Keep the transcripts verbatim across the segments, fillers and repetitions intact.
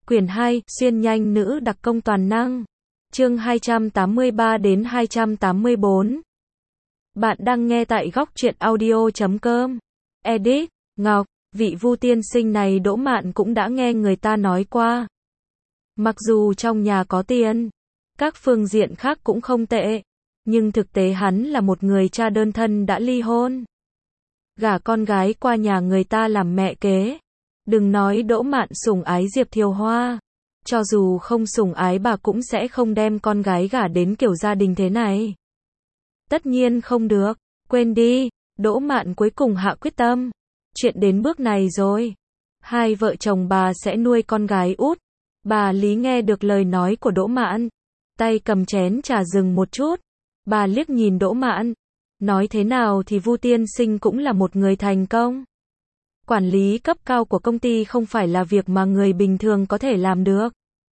Quyển hai, xuyên nhanh nữ đặc công toàn năng. Chương hai trăm tám mươi ba đến hai trăm tám mươi bốn. Bạn đang nghe tại góc truyện audio chấm com. Edit, Ngọc, vị Vu tiên sinh này Đỗ Mạn cũng đã nghe người ta nói qua. Mặc dù trong nhà có tiền, các phương diện khác cũng không tệ, nhưng thực tế hắn là một người cha đơn thân đã ly hôn. Gả con gái qua nhà người ta làm mẹ kế. Đừng nói Đỗ Mạn sủng ái Diệp Thiều Hoa, cho dù không sủng ái bà cũng sẽ không đem con gái gả đến kiểu gia đình thế này. Tất nhiên không được, quên đi, Đỗ Mạn cuối cùng hạ quyết tâm. Chuyện đến bước này rồi, hai vợ chồng bà sẽ nuôi con gái út. Bà Lý nghe được lời nói của Đỗ Mạn, tay cầm chén trà dừng một chút. Bà liếc nhìn Đỗ Mạn, nói thế nào thì Vu tiên sinh cũng là một người thành công. Quản lý cấp cao của công ty không phải là việc mà người bình thường có thể làm được.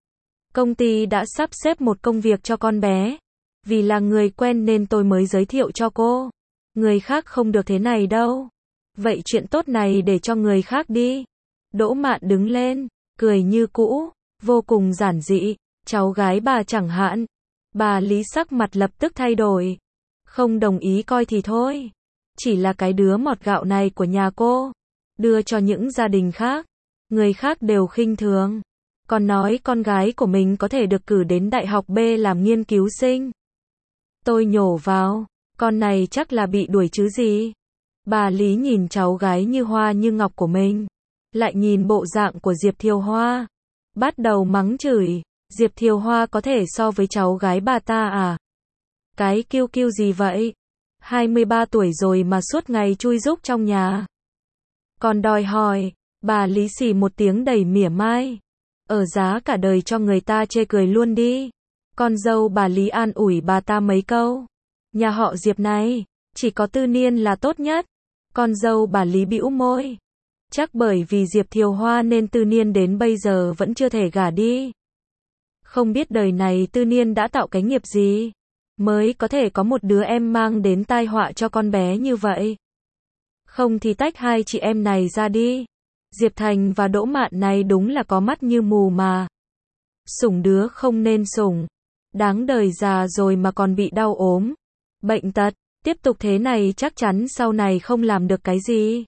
Công ty đã sắp xếp một công việc cho con bé. Vì là người quen nên tôi mới giới thiệu cho cô. Người khác không được thế này đâu. Vậy chuyện tốt này để cho người khác đi. Đỗ Mạn đứng lên, cười như cũ, vô cùng giản dị. Cháu gái bà chẳng hạn. Bà Lý sắc mặt lập tức thay đổi. Không đồng ý coi thì thôi. Chỉ là cái đứa mọt gạo này của nhà cô. Đưa cho những gia đình khác, người khác đều khinh thường. Còn nói con gái của mình có thể được cử đến Đại học B làm nghiên cứu sinh. Tôi nhổ vào, con này chắc là bị đuổi chứ gì. Bà Lý nhìn cháu gái như hoa như ngọc của mình, lại nhìn bộ dạng của Diệp Thiều Hoa, bắt đầu mắng chửi. Diệp Thiều Hoa có thể so với cháu gái bà ta à? Cái kiêu kiêu gì vậy? hai mươi ba tuổi rồi mà suốt ngày chui rúc trong nhà. Còn đòi hỏi, bà Lý xì một tiếng đầy mỉa mai. Ở giá cả đời cho người ta chê cười luôn đi. Con dâu bà Lý an ủi bà ta mấy câu. Nhà họ Diệp này, chỉ có Tư Niên là tốt nhất. Con dâu bà Lý bĩu môi. Chắc bởi vì Diệp Thiều Hoa nên Tư Niên đến bây giờ vẫn chưa thể gả đi. Không biết đời này Tư Niên đã tạo cái nghiệp gì, mới có thể có một đứa em mang đến tai họa cho con bé như vậy. Không thì tách hai chị em này ra đi. Diệp Thành và Đỗ Mạn này đúng là có mắt như mù mà. Sủng đứa không nên sủng. Đáng đời già rồi mà còn bị đau ốm, bệnh tật. Tiếp tục thế này chắc chắn sau này không làm được cái gì.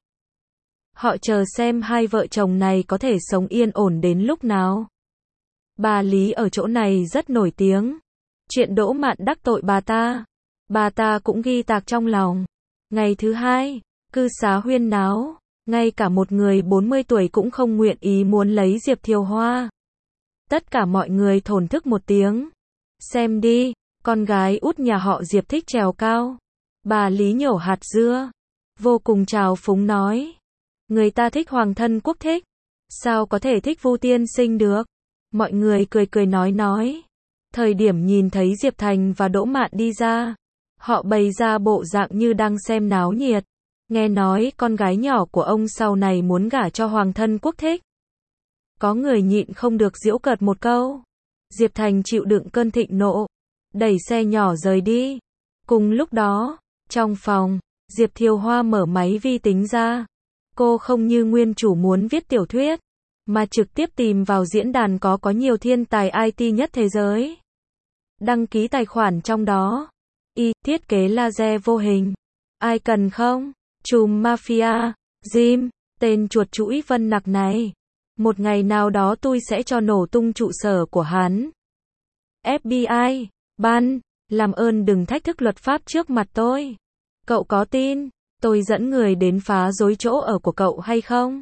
Họ chờ xem hai vợ chồng này có thể sống yên ổn đến lúc nào. Bà Lý ở chỗ này rất nổi tiếng. Chuyện Đỗ Mạn đắc tội bà ta, bà ta cũng ghi tạc trong lòng. Ngày thứ hai, cư xá huyên náo, ngay cả một người bốn mươi tuổi cũng không nguyện ý muốn lấy Diệp Thiều Hoa. Tất cả mọi người thổn thức một tiếng. Xem đi, con gái út nhà họ Diệp thích trèo cao. Bà Lý nhổ hạt dưa, vô cùng trào phúng nói. Người ta thích hoàng thân quốc thích, sao có thể thích Vu tiên sinh được? Mọi người cười cười nói nói. Thời điểm nhìn thấy Diệp Thành và Đỗ Mạn đi ra, họ bày ra bộ dạng như đang xem náo nhiệt. Nghe nói con gái nhỏ của ông sau này muốn gả cho hoàng thân quốc thích. Có người nhịn không được giễu cợt một câu. Diệp Thành chịu đựng cơn thịnh nộ, đẩy xe nhỏ rời đi. Cùng lúc đó, trong phòng, Diệp Thiều Hoa mở máy vi tính ra. Cô không như nguyên chủ muốn viết tiểu thuyết, mà trực tiếp tìm vào diễn đàn có có nhiều thiên tài i tê nhất thế giới. Đăng ký tài khoản trong đó. Y, thiết kế laser vô hình. Ai cần không? Trùm Mafia, Jim, tên chuột chũi Vân Nặc này. Một ngày nào đó tôi sẽ cho nổ tung trụ sở của hắn. ép bê i, ban, làm ơn đừng thách thức luật pháp trước mặt tôi. Cậu có tin tôi dẫn người đến phá rối chỗ ở của cậu hay không?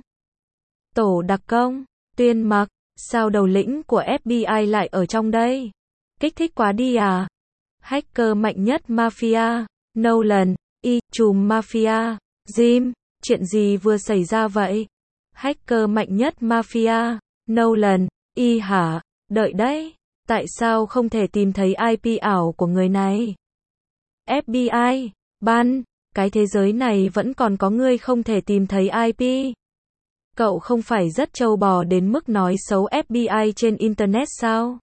Tổ đặc công, Tuyên Mặc, sao đầu lĩnh của ép bê i lại ở trong đây? Kích thích quá đi à? Hacker mạnh nhất Mafia, Nolan, Y, trùm Mafia, Jim, chuyện gì vừa xảy ra vậy? Hacker mạnh nhất Mafia, Nolan, Y hả? Đợi đấy, tại sao không thể tìm thấy i pê ảo của người này? ép bê i, ban, cái thế giới này vẫn còn có người không thể tìm thấy i pê. Cậu không phải rất trâu bò đến mức nói xấu ép bê i trên Internet sao?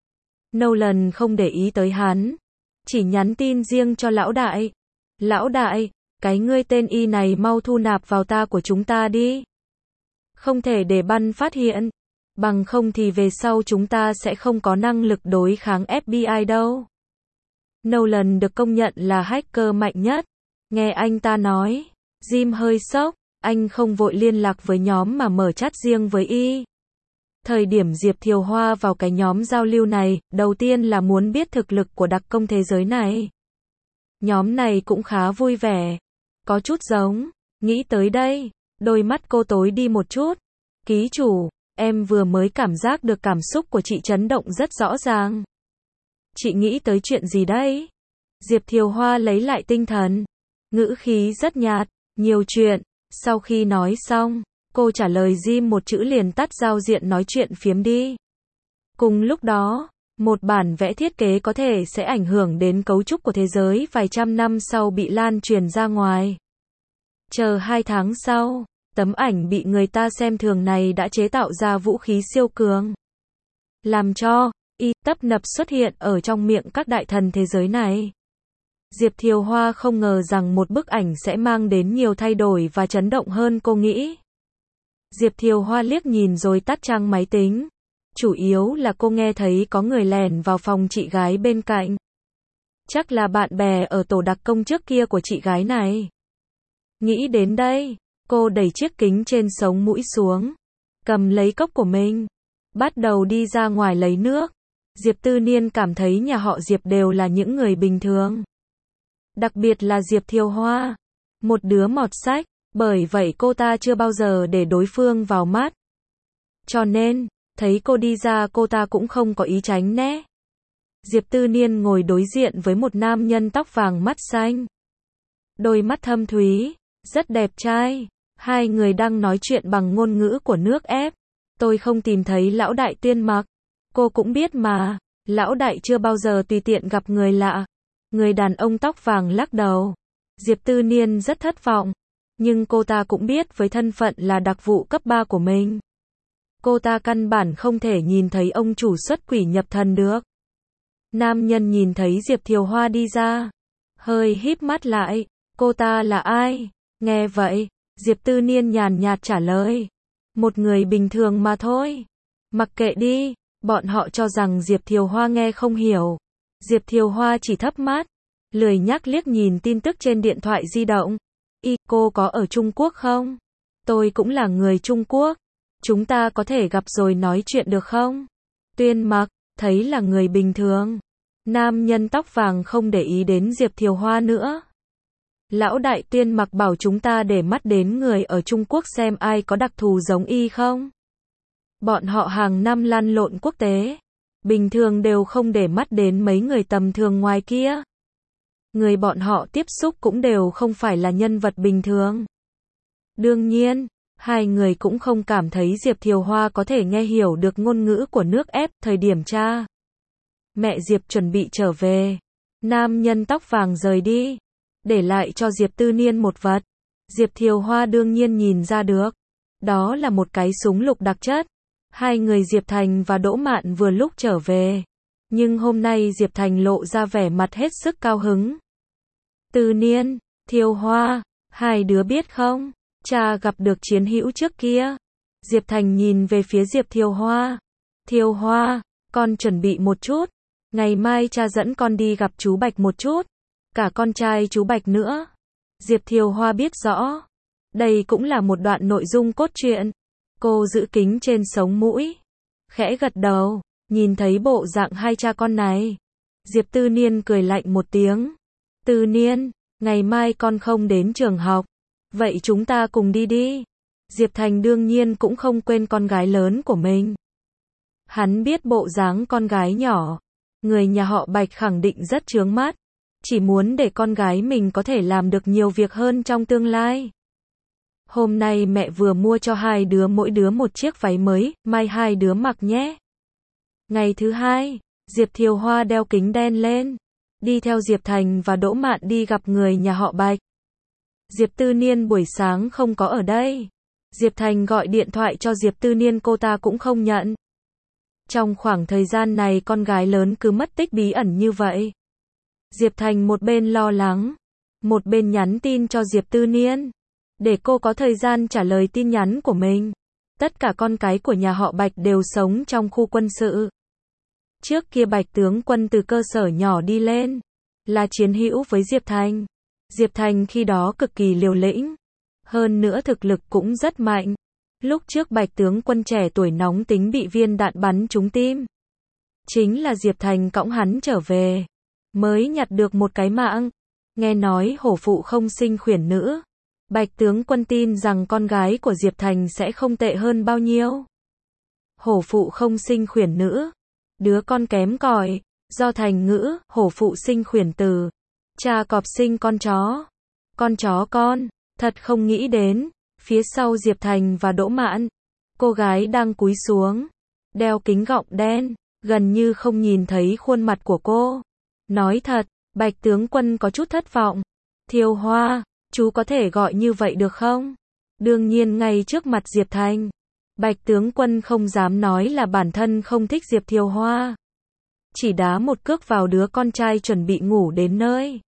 Nolan không để ý tới hắn, chỉ nhắn tin riêng cho lão đại. Lão đại, cái ngươi tên Y này mau thu nạp vào ta của chúng ta đi. Không thể để ban phát hiện. Bằng không thì về sau chúng ta sẽ không có năng lực đối kháng ép bê i đâu. Nolan được công nhận là hacker mạnh nhất. Nghe anh ta nói, Jim hơi sốc, anh không vội liên lạc với nhóm mà mở chat riêng với y. Thời điểm Diệp Thiều Hoa vào cái nhóm giao lưu này, đầu tiên là muốn biết thực lực của đặc công thế giới này. Nhóm này cũng khá vui vẻ, có chút giống, nghĩ tới đây, đôi mắt cô tối đi một chút. Ký chủ, em vừa mới cảm giác được cảm xúc của chị chấn động rất rõ ràng. Chị nghĩ tới chuyện gì đấy? Diệp Thiều Hoa lấy lại tinh thần, ngữ khí rất nhạt, nhiều chuyện. Sau khi nói xong, cô trả lời Jim một chữ liền tắt giao diện nói chuyện phiếm đi. Cùng lúc đó, một bản vẽ thiết kế có thể sẽ ảnh hưởng đến cấu trúc của thế giới vài trăm năm sau bị lan truyền ra ngoài. Chờ hai tháng sau, tấm ảnh bị người ta xem thường này đã chế tạo ra vũ khí siêu cường. Làm cho, y tấp nập xuất hiện ở trong miệng các đại thần thế giới này. Diệp Thiều Hoa không ngờ rằng một bức ảnh sẽ mang đến nhiều thay đổi và chấn động hơn cô nghĩ. Diệp Thiều Hoa liếc nhìn rồi tắt trang máy tính. Chủ yếu là cô nghe thấy có người lẻn vào phòng chị gái bên cạnh. Chắc là bạn bè ở tổ đặc công trước kia của chị gái này. Nghĩ đến đây, cô đẩy chiếc kính trên sống mũi xuống, cầm lấy cốc của mình, bắt đầu đi ra ngoài lấy nước. Diệp Tư Niên cảm thấy nhà họ Diệp đều là những người bình thường. Đặc biệt là Diệp Thiều Hoa, một đứa mọt sách, bởi vậy cô ta chưa bao giờ để đối phương vào mắt. Cho nên, thấy cô đi ra cô ta cũng không có ý tránh né. Diệp Tư Niên ngồi đối diện với một nam nhân tóc vàng mắt xanh. Đôi mắt thâm thúy, rất đẹp trai. Hai người đang nói chuyện bằng ngôn ngữ của nước ép. Tôi không tìm thấy lão đại Tuyên Mặc. Cô cũng biết mà, lão đại chưa bao giờ tùy tiện gặp người lạ. Người đàn ông tóc vàng lắc đầu. Diệp Tư Niên rất thất vọng. Nhưng cô ta cũng biết với thân phận là đặc vụ cấp ba của mình, cô ta căn bản không thể nhìn thấy ông chủ xuất quỷ nhập thần được. Nam nhân nhìn thấy Diệp Thiều Hoa đi ra, hơi híp mắt lại. Cô ta là ai? Nghe vậy, Diệp Tư Niên nhàn nhạt trả lời. Một người bình thường mà thôi. Mặc kệ đi, bọn họ cho rằng Diệp Thiều Hoa nghe không hiểu. Diệp Thiều Hoa chỉ thấp mắt, lười nhắc liếc nhìn tin tức trên điện thoại di động. Y, cô có ở Trung Quốc không? Tôi cũng là người Trung Quốc. Chúng ta có thể gặp rồi nói chuyện được không? Tuyên Mặc, thấy là người bình thường. Nam nhân tóc vàng không để ý đến Diệp Thiều Hoa nữa. Lão đại Tuyên Mặc bảo chúng ta để mắt đến người ở Trung Quốc xem ai có đặc thù giống y không? Bọn họ hàng năm lăn lộn quốc tế. Bình thường đều không để mắt đến mấy người tầm thường ngoài kia. Người bọn họ tiếp xúc cũng đều không phải là nhân vật bình thường. Đương nhiên, hai người cũng không cảm thấy Diệp Thiều Hoa có thể nghe hiểu được ngôn ngữ của nước ép. Thời điểm cha mẹ Diệp chuẩn bị trở về, nam nhân tóc vàng rời đi, để lại cho Diệp Tư Niên một vật. Diệp Thiều Hoa đương nhiên nhìn ra được. Đó là một cái súng lục đặc chất. Hai người Diệp Thành và Đỗ Mạn vừa lúc trở về. Nhưng hôm nay Diệp Thành lộ ra vẻ mặt hết sức cao hứng. Tư Niên, Thiều Hoa, hai đứa biết không? Cha gặp được chiến hữu trước kia. Diệp Thành nhìn về phía Diệp Thiều Hoa. Thiều Hoa, con chuẩn bị một chút. Ngày mai cha dẫn con đi gặp chú Bạch một chút. Cả con trai chú Bạch nữa. Diệp Thiều Hoa biết rõ. Đây cũng là một đoạn nội dung cốt truyện. Cô giữ kính trên sống mũi, khẽ gật đầu, nhìn thấy bộ dạng hai cha con này. Diệp Tư Niên cười lạnh một tiếng. Tư Niên, ngày mai con không đến trường học. Vậy chúng ta cùng đi đi. Diệp Thành đương nhiên cũng không quên con gái lớn của mình. Hắn biết bộ dáng con gái nhỏ. Người nhà họ Bạch khẳng định rất chướng mắt. Chỉ muốn để con gái mình có thể làm được nhiều việc hơn trong tương lai. Hôm nay mẹ vừa mua cho hai đứa mỗi đứa một chiếc váy mới, mai hai đứa mặc nhé. Ngày thứ hai, Diệp Thiều Hoa đeo kính đen lên, đi theo Diệp Thành và Đỗ Mạn đi gặp người nhà họ Bạch. Diệp Tư Niên buổi sáng không có ở đây. Diệp Thành gọi điện thoại cho Diệp Tư Niên cô ta cũng không nhận. Trong khoảng thời gian này con gái lớn cứ mất tích bí ẩn như vậy. Diệp Thành một bên lo lắng, một bên nhắn tin cho Diệp Tư Niên, để cô có thời gian trả lời tin nhắn của mình. Tất cả con cái của nhà họ Bạch đều sống trong khu quân sự. Trước kia Bạch tướng quân từ cơ sở nhỏ đi lên, là chiến hữu với Diệp Thành. Diệp Thành khi đó cực kỳ liều lĩnh, hơn nữa thực lực cũng rất mạnh. Lúc trước Bạch tướng quân trẻ tuổi nóng tính bị viên đạn bắn trúng tim. Chính là Diệp Thành cõng hắn trở về, mới nhặt được một cái mạng. Nghe nói hổ phụ không sinh khuyển nữ. Bạch tướng quân tin rằng con gái của Diệp Thành sẽ không tệ hơn bao nhiêu. Hổ phụ không sinh khuyển nữ, đứa con kém cỏi, do thành ngữ, hổ phụ sinh khuyển tử, cha cọp sinh con chó, con chó con, thật không nghĩ đến, phía sau Diệp Thành và Đỗ Mạn, cô gái đang cúi xuống, đeo kính gọng đen, gần như không nhìn thấy khuôn mặt của cô. Nói thật, Bạch tướng quân có chút thất vọng. Thiều Hoa, chú có thể gọi như vậy được không? Đương nhiên ngay trước mặt Diệp Thành, Bạch tướng quân không dám nói là bản thân không thích Diệp Thiều Hoa. Chỉ đá một cước vào đứa con trai chuẩn bị ngủ đến nơi.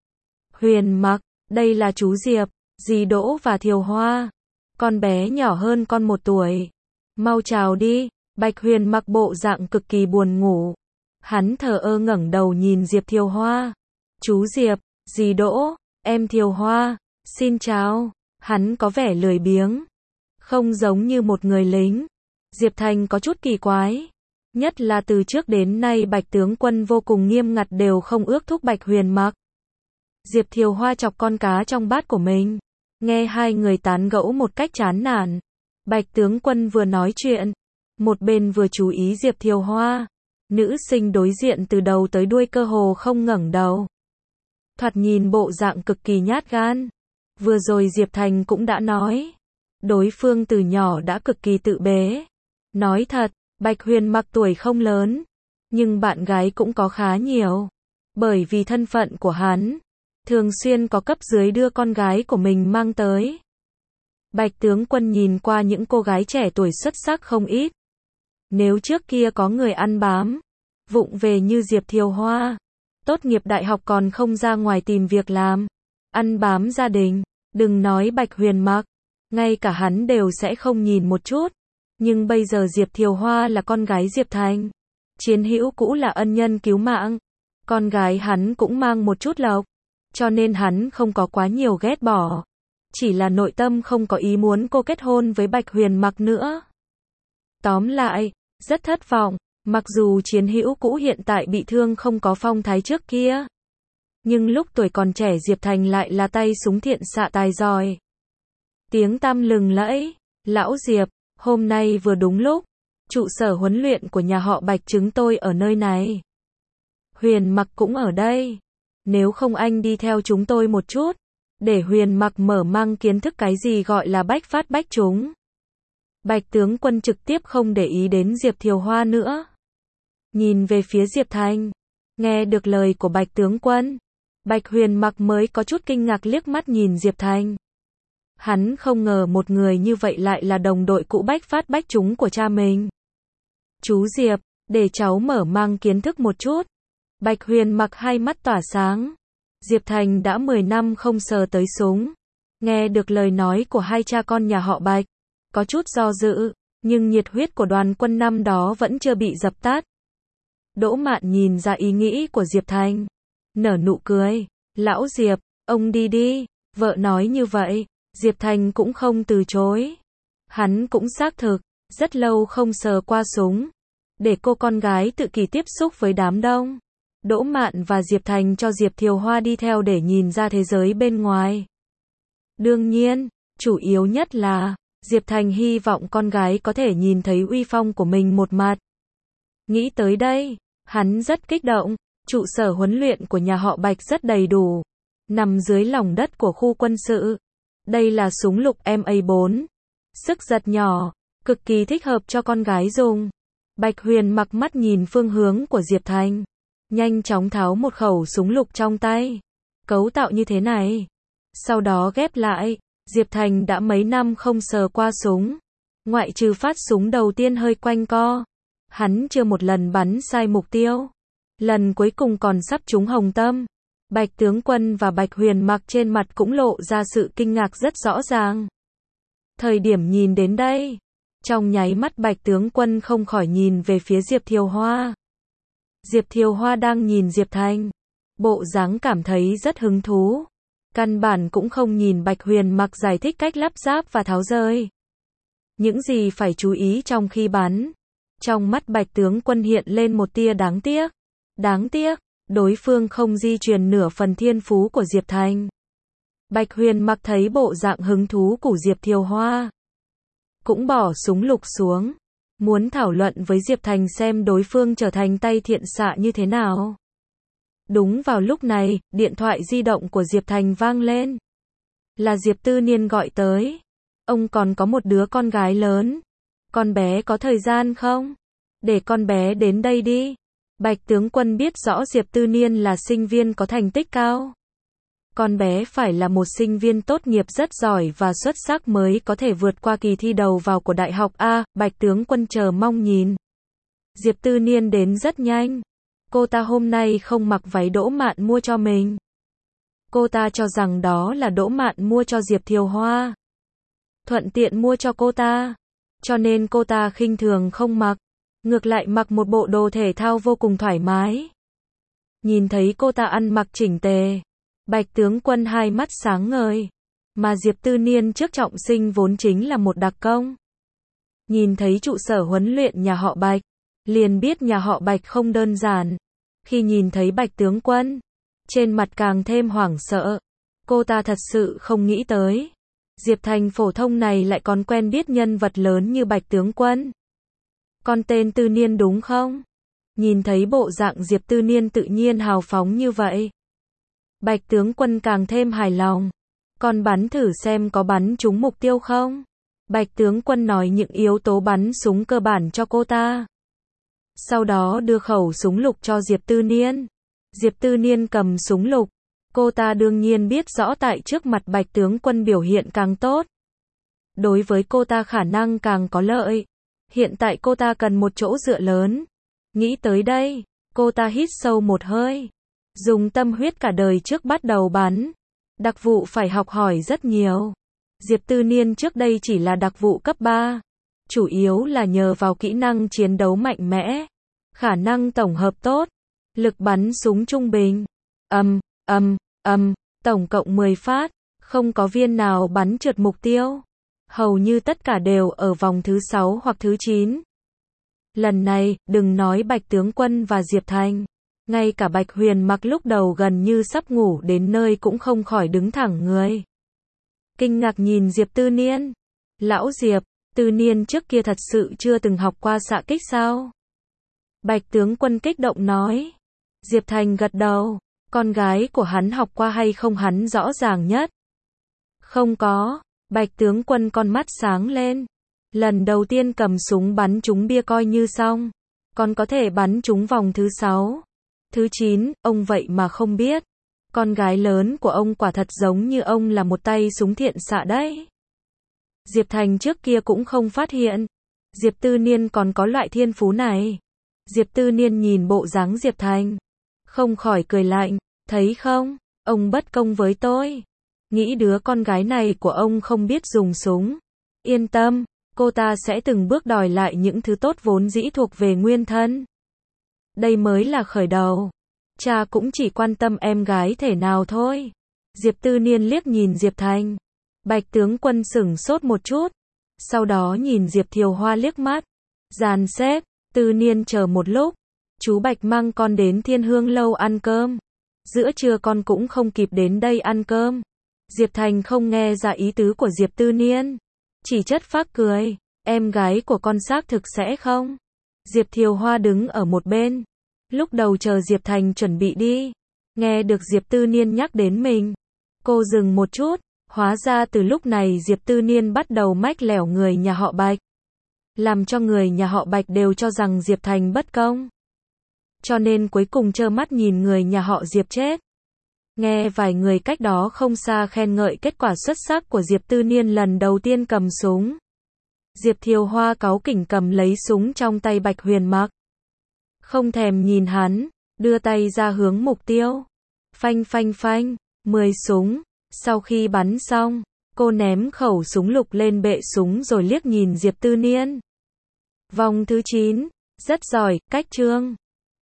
Huyền Mặc, đây là chú Diệp, dì Đỗ và Thiều Hoa. Con bé nhỏ hơn con một tuổi. Mau chào đi. Bạch Huyền Mặc bộ dạng cực kỳ buồn ngủ. Hắn thờ ơ ngẩng đầu nhìn Diệp Thiều Hoa. Chú Diệp, dì Đỗ, em Thiều Hoa, xin chào. Hắn có vẻ lười biếng, không giống như một người lính. Diệp Thành có chút kỳ quái. Nhất là từ trước đến nay Bạch tướng quân vô cùng nghiêm ngặt đều không ước thúc Bạch Huyền Mặc. Diệp Thiều Hoa chọc con cá trong bát của mình. Nghe hai người tán gẫu một cách chán nản. Bạch tướng quân vừa nói chuyện, một bên vừa chú ý Diệp Thiều Hoa. Nữ sinh đối diện từ đầu tới đuôi cơ hồ không ngẩng đầu. Thoạt nhìn bộ dạng cực kỳ nhát gan. Vừa rồi Diệp Thành cũng đã nói, đối phương từ nhỏ đã cực kỳ tự bế. Nói thật, Bạch Huyền Mặc tuổi không lớn, nhưng bạn gái cũng có khá nhiều. Bởi vì thân phận của hắn, thường xuyên có cấp dưới đưa con gái của mình mang tới. Bạch tướng quân nhìn qua những cô gái trẻ tuổi xuất sắc không ít. Nếu trước kia có người ăn bám, vụng về như Diệp Thiều Hoa, tốt nghiệp đại học còn không ra ngoài tìm việc làm, ăn bám gia đình, đừng nói Bạch Huyền Mặc, ngay cả hắn đều sẽ không nhìn một chút. Nhưng bây giờ Diệp Thiều Hoa là con gái Diệp Thành, chiến hữu cũ là ân nhân cứu mạng, con gái hắn cũng mang một chút lộc, cho nên hắn không có quá nhiều ghét bỏ, chỉ là nội tâm không có ý muốn cô kết hôn với Bạch Huyền Mặc nữa. Tóm lại, rất thất vọng, mặc dù chiến hữu cũ hiện tại bị thương không có phong thái trước kia, nhưng lúc tuổi còn trẻ Diệp Thành lại là tay súng thiện xạ tài giỏi. Tiếng tăm lừng lẫy, lão Diệp, hôm nay vừa đúng lúc, trụ sở huấn luyện của nhà họ Bạch chúng tôi ở nơi này. Huyền Mặc cũng ở đây. Nếu không anh đi theo chúng tôi một chút, để Huyền Mặc mở mang kiến thức cái gì gọi là bách phát bách trúng. Bạch tướng quân trực tiếp không để ý đến Diệp Thiều Hoa nữa. Nhìn về phía Diệp Thành. Nghe được lời của Bạch tướng quân, Bạch Huyền Mặc mới có chút kinh ngạc liếc mắt nhìn Diệp Thành. Hắn không ngờ một người như vậy lại là đồng đội cũ bách phát bách trúng của cha mình. Chú Diệp, để cháu mở mang kiến thức một chút. Bạch Huyền Mặc hai mắt tỏa sáng. Diệp Thành đã mười năm không sờ tới súng. Nghe được lời nói của hai cha con nhà họ Bạch, có chút do dự, nhưng nhiệt huyết của đoàn quân năm đó vẫn chưa bị dập tắt. Đỗ Mạn nhìn ra ý nghĩ của Diệp Thành, nở nụ cười. Lão Diệp, ông đi đi. Vợ nói như vậy, Diệp Thành cũng không từ chối. Hắn cũng xác thực, rất lâu không sờ qua súng, để cô con gái tự kỷ tiếp xúc với đám đông. Đỗ Mạn và Diệp Thành cho Diệp Thiều Hoa đi theo để nhìn ra thế giới bên ngoài. Đương nhiên, chủ yếu nhất là, Diệp Thành hy vọng con gái có thể nhìn thấy uy phong của mình một mặt. Nghĩ tới đây, hắn rất kích động. Trụ sở huấn luyện của nhà họ Bạch rất đầy đủ, nằm dưới lòng đất của khu quân sự. Đây là súng lục M A bốn, sức giật nhỏ, cực kỳ thích hợp cho con gái dùng. Bạch Huyền Mặc mắt nhìn phương hướng của Diệp Thành, nhanh chóng tháo một khẩu súng lục trong tay. Cấu tạo như thế này, sau đó ghép lại. Diệp Thành đã mấy năm không sờ qua súng, ngoại trừ phát súng đầu tiên hơi quanh co, hắn chưa một lần bắn sai mục tiêu. Lần cuối cùng còn sắp trúng hồng tâm. Bạch tướng quân và Bạch Huyền Mặc trên mặt cũng lộ ra sự kinh ngạc rất rõ ràng. Thời điểm nhìn đến đây, Trong nháy mắt Bạch tướng quân không khỏi nhìn về phía Diệp Thiều Hoa. Diệp Thiều Hoa đang nhìn Diệp Thành, bộ dáng cảm thấy rất hứng thú. Căn bản cũng không nhìn Bạch Huyền Mặc giải thích cách lắp ráp và tháo rời. Những gì phải chú ý trong khi bắn. Trong mắt Bạch tướng quân hiện lên một tia đáng tiếc. Đáng tiếc, đối phương không di truyền nửa phần thiên phú của Diệp Thành. Bạch Huyền Mặc thấy bộ dạng hứng thú của Diệp Thiều Hoa, cũng bỏ súng lục xuống, muốn thảo luận với Diệp Thành xem đối phương trở thành tay thiện xạ như thế nào. Đúng vào lúc này, điện thoại di động của Diệp Thành vang lên. Là Diệp Tư Niên gọi tới. Ông còn có một đứa con gái lớn. Con bé có thời gian không? Để con bé đến đây đi. Bạch tướng quân biết rõ Diệp Tư Niên là sinh viên có thành tích cao. Con bé phải là một sinh viên tốt nghiệp rất giỏi và xuất sắc mới có thể vượt qua kỳ thi đầu vào của đại học A. Bạch tướng quân chờ mong nhìn. Diệp Tư Niên đến rất nhanh. Cô ta hôm nay không mặc váy Đỗ Mạn mua cho mình. Cô ta cho rằng đó là Đỗ Mạn mua cho Diệp Thiều Hoa. Thuận tiện mua cho cô ta. Cho nên cô ta khinh thường không mặc. Ngược lại mặc một bộ đồ thể thao vô cùng thoải mái. Nhìn thấy cô ta ăn mặc chỉnh tề. Bạch tướng quân hai mắt sáng ngời. Mà Diệp Tư Niên trước trọng sinh vốn chính là một đặc công. Nhìn thấy trụ sở huấn luyện nhà họ Bạch. Liền biết nhà họ Bạch không đơn giản. Khi nhìn thấy Bạch tướng quân, trên mặt càng thêm hoảng sợ. Cô ta thật sự không nghĩ tới. Diệp Thành phổ thông này lại còn quen biết nhân vật lớn như Bạch tướng quân. Con tên Tư Niên đúng không? Nhìn thấy bộ dạng Diệp Tư Niên tự nhiên hào phóng như vậy. Bạch tướng quân càng thêm hài lòng. Con bắn thử xem có bắn trúng mục tiêu không? Bạch tướng quân nói những yếu tố bắn súng cơ bản cho cô ta. Sau đó đưa khẩu súng lục cho Diệp Tư Niên. Diệp Tư Niên cầm súng lục. Cô ta đương nhiên biết rõ tại trước mặt Bạch tướng quân biểu hiện càng tốt. Đối với cô ta khả năng càng có lợi. Hiện tại cô ta cần một chỗ dựa lớn. Nghĩ tới đây, cô ta hít sâu một hơi. Dùng tâm huyết cả đời trước bắt đầu bắn. Đặc vụ phải học hỏi rất nhiều. Diệp Tư Niên trước đây chỉ là đặc vụ cấp ba. Chủ yếu là nhờ vào kỹ năng chiến đấu mạnh mẽ. Khả năng tổng hợp tốt. Lực bắn súng trung bình. Ầm, ầm, ầm, tổng cộng mười phát. Không có viên nào bắn trượt mục tiêu. Hầu như tất cả đều ở vòng thứ sáu hoặc thứ chín. Lần này, đừng nói Bạch tướng quân và Diệp Thành. Ngay cả Bạch Huyền Mặc lúc đầu gần như sắp ngủ đến nơi cũng không khỏi đứng thẳng người. Kinh ngạc nhìn Diệp Tư Niên. Lão Diệp, Tư Niên trước kia thật sự chưa từng học qua xạ kích sao? Bạch tướng quân kích động nói. Diệp Thành gật đầu. Con gái của hắn học qua hay không hắn rõ ràng nhất. Không có. Bạch tướng quân con mắt sáng lên. Lần đầu tiên cầm súng bắn trúng bia coi như xong. Còn có thể bắn trúng vòng thứ sáu. Thứ chín, ông vậy mà không biết. Con gái lớn của ông quả thật giống như ông là một tay súng thiện xạ đấy. Diệp Thành trước kia cũng không phát hiện. Diệp Tư Niên còn có loại thiên phú này. Diệp Tư Niên nhìn bộ dáng Diệp Thành. Không khỏi cười lạnh. Thấy không, ông bất công với tôi. Nghĩ đứa con gái này của ông không biết dùng súng. Yên tâm, cô ta sẽ từng bước đòi lại những thứ tốt vốn dĩ thuộc về nguyên thân. Đây mới là khởi đầu. Cha cũng chỉ quan tâm em gái thể nào thôi. Diệp Tư Niên liếc nhìn Diệp Thành. Bạch tướng quân sửng sốt một chút. Sau đó nhìn Diệp Thiều Hoa liếc mắt. Dàn xếp, Tư Niên chờ một lúc. Chú Bạch mang con đến Thiên Hương lâu ăn cơm. Giữa trưa con cũng không kịp đến đây ăn cơm. Diệp Thành không nghe ra ý tứ của Diệp Tư Niên. Chỉ chất phác cười. Em gái của con xác thực sẽ không? Diệp Thiều Hoa đứng ở một bên. Lúc đầu chờ Diệp Thành chuẩn bị đi. Nghe được Diệp Tư Niên nhắc đến mình. Cô dừng một chút. Hóa ra từ lúc này Diệp Tư Niên bắt đầu mách lẻo người nhà họ Bạch. Làm cho người nhà họ Bạch đều cho rằng Diệp Thành bất công. Cho nên cuối cùng trơ mắt nhìn người nhà họ Diệp chết. Nghe vài người cách đó không xa khen ngợi kết quả xuất sắc của Diệp Tư Niên lần đầu tiên cầm súng. Diệp Thiều Hoa cáu kỉnh cầm lấy súng trong tay Bạch Huyền Mặc. Không thèm nhìn hắn, đưa tay ra hướng mục tiêu. Phanh phanh phanh, mười súng. Sau khi bắn xong, Cô ném khẩu súng lục lên bệ súng rồi liếc nhìn Diệp Tư Niên. Vòng thứ chín. Rất giỏi, cách chương.